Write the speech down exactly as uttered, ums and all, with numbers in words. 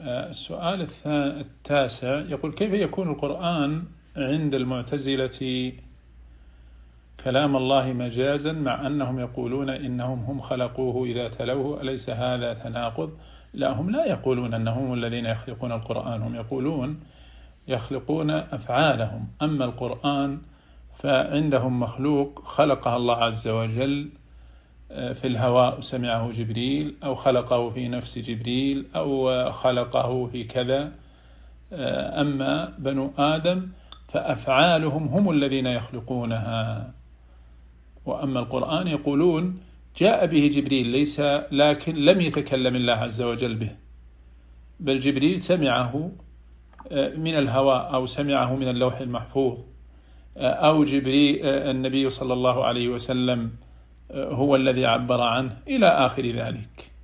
السؤال التاسع يقول: كيف يكون القرآن عند المعتزلة كلام الله مجازا مع أنهم يقولون إنهم هم خلقوه إذا تلوه، أليس هذا تناقض؟ لا، هم لا يقولون أنهم الذين يخلقون القرآن، هم يقولون يخلقون أفعالهم. أما القرآن فعندهم مخلوق خلقها الله عز وجل في الهواء سمعه جبريل، أو خلقه في نفس جبريل، أو خلقه في كذا. أما بنو آدم فأفعالهم هم الذين يخلقونها. وأما القرآن يقولون جاء به جبريل ليس لكن لم يتكلم الله عز وجل به، بل جبريل سمعه من الهواء أو سمعه من اللوح المحفوظ، أو جبريل النبي صلى الله عليه وسلم هو الذي عبر عنه، إلى آخر ذلك.